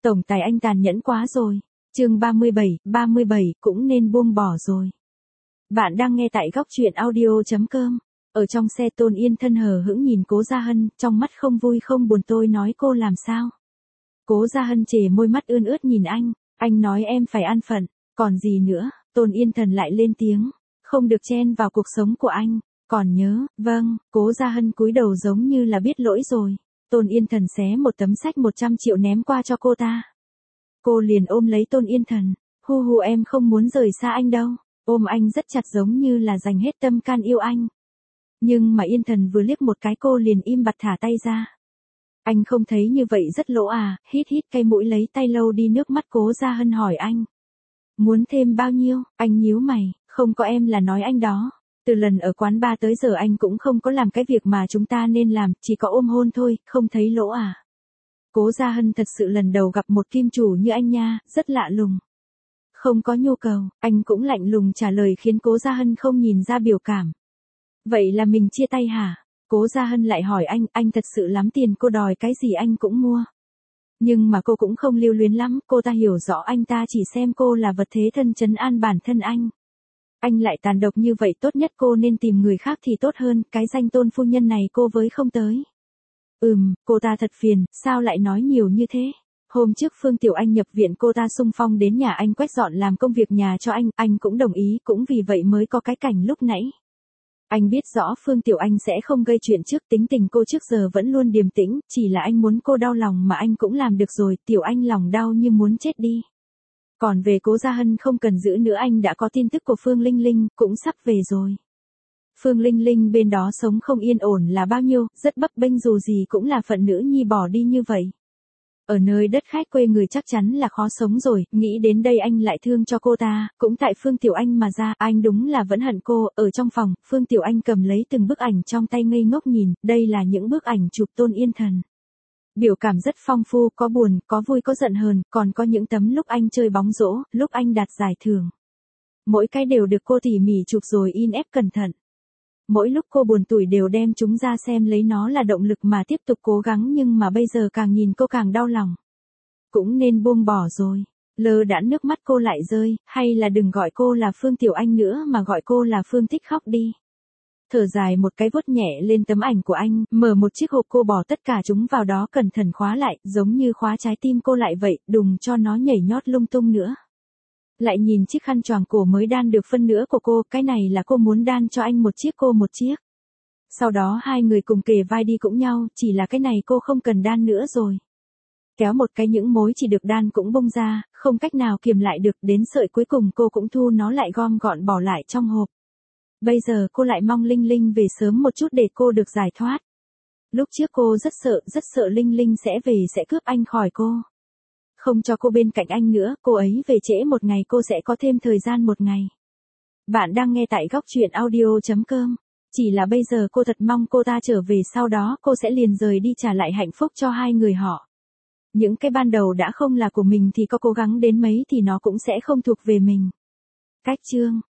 Tổng tài anh tàn nhẫn quá rồi. Chương 37 cũng nên buông bỏ rồi. Bạn đang nghe tại góc truyện audio.com. Ở trong xe Tôn Yên thân hờ hững nhìn Cố Gia Hân, trong mắt không vui không buồn. Tôi nói cô làm sao? Cố Gia Hân chề môi mắt ươn ướt nhìn anh nói em phải an phận, còn gì nữa? Tôn Yên Thần lại lên tiếng, không được chen vào cuộc sống của anh, còn nhớ, vâng. Cố Gia Hân cúi đầu giống như là biết lỗi rồi. Tôn Yên Thần xé một tấm sách 100 triệu ném qua cho cô ta. Cô liền ôm lấy Tôn Yên Thần, hu em không muốn rời xa anh đâu, ôm anh rất chặt giống như là dành hết tâm can yêu anh. Nhưng mà Yên Thần vừa liếc một cái cô liền im bặt thả tay ra. Anh không thấy như vậy rất lỗ à? Hít cây mũi lấy tay lau đi nước mắt. Cố Gia Hân hỏi anh, muốn thêm bao nhiêu? Anh nhíu mày, không có em là nói anh đó. Từ lần ở quán bar tới giờ anh cũng không có làm cái việc mà chúng ta nên làm, chỉ có ôm hôn thôi, không thấy lỗ à? Cố Gia Hân thật sự lần đầu gặp một kim chủ như anh nha, rất lạ lùng. Không có nhu cầu, anh cũng lạnh lùng trả lời khiến Cố Gia Hân không nhìn ra biểu cảm. Vậy là mình chia tay hả? Cố Gia Hân lại hỏi anh thật sự lắm tiền, cô đòi cái gì anh cũng mua. Nhưng mà cô cũng không lưu luyến lắm, cô ta hiểu rõ anh ta chỉ xem cô là vật thế thân trấn an bản thân anh. Anh lại tàn độc như vậy, tốt nhất cô nên tìm người khác thì tốt hơn, cái danh Tôn phu nhân này cô với không tới. Cô ta thật phiền, sao lại nói nhiều như thế? Hôm trước Phương Tiểu Anh nhập viện cô ta xung phong đến nhà anh quét dọn làm công việc nhà cho anh cũng đồng ý, cũng vì vậy mới có cái cảnh lúc nãy. Anh biết rõ Phương Tiểu Anh sẽ không gây chuyện trước, tính tình cô trước giờ vẫn luôn điềm tĩnh, chỉ là anh muốn cô đau lòng mà anh cũng làm được rồi. Tiểu Anh lòng đau như muốn chết đi. Còn về Cố Gia Hân không cần giữ nữa, anh đã có tin tức của Phương Linh Linh, cũng sắp về rồi. Phương Linh Linh bên đó sống không yên ổn là bao nhiêu, rất bấp bênh, dù gì cũng là phận nữ nhi bỏ đi như vậy. Ở nơi đất khách quê người chắc chắn là khó sống rồi, nghĩ đến đây anh lại thương cho cô ta, cũng tại Phương Tiểu Anh mà ra, anh đúng là vẫn hận cô. Ở trong phòng, Phương Tiểu Anh cầm lấy từng bức ảnh trong tay ngây ngốc nhìn, đây là những bức ảnh chụp Tôn Yên Thần. Biểu cảm rất phong phú, có buồn, có vui, có giận hờn, còn có những tấm lúc anh chơi bóng rổ, lúc anh đạt giải thưởng. Mỗi cái đều được cô tỉ mỉ chụp rồi in ép cẩn thận. Mỗi lúc cô buồn tủi đều đem chúng ra xem, lấy nó là động lực mà tiếp tục cố gắng, nhưng mà bây giờ càng nhìn cô càng đau lòng. Cũng nên buông bỏ rồi. Lơ đãng nước mắt cô lại rơi, hay là đừng gọi cô là Phương Tiểu Anh nữa mà gọi cô là Phương Tích Khóc đi. Thở dài một cái, vuốt nhẹ lên tấm ảnh của anh, mở một chiếc hộp, cô bỏ tất cả chúng vào đó cẩn thận khóa lại, giống như khóa trái tim cô lại vậy, đừng cho nó nhảy nhót lung tung nữa. Lại nhìn chiếc khăn choàng cổ mới đan được phân nửa của cô, cái này là cô muốn đan cho anh một chiếc, cô một chiếc. Sau đó hai người cùng kề vai đi cũng nhau, chỉ là cái này cô không cần đan nữa rồi. Kéo một cái, những mối chỉ được đan cũng bung ra, không cách nào kiềm lại được, đến sợi cuối cùng cô cũng thu nó lại, gom gọn bỏ lại trong hộp. Bây giờ cô lại mong Linh Linh về sớm một chút để cô được giải thoát. Lúc trước cô rất sợ Linh Linh sẽ về sẽ cướp anh khỏi cô. Không cho cô bên cạnh anh nữa, cô ấy về trễ một ngày cô sẽ có thêm thời gian một ngày. Bạn đang nghe tại góc truyện audio.com. Chỉ là bây giờ cô thật mong cô ta trở về, sau đó cô sẽ liền rời đi trả lại hạnh phúc cho hai người họ. Những cái ban đầu đã không là của mình thì có cố gắng đến mấy thì nó cũng sẽ không thuộc về mình. Cách chương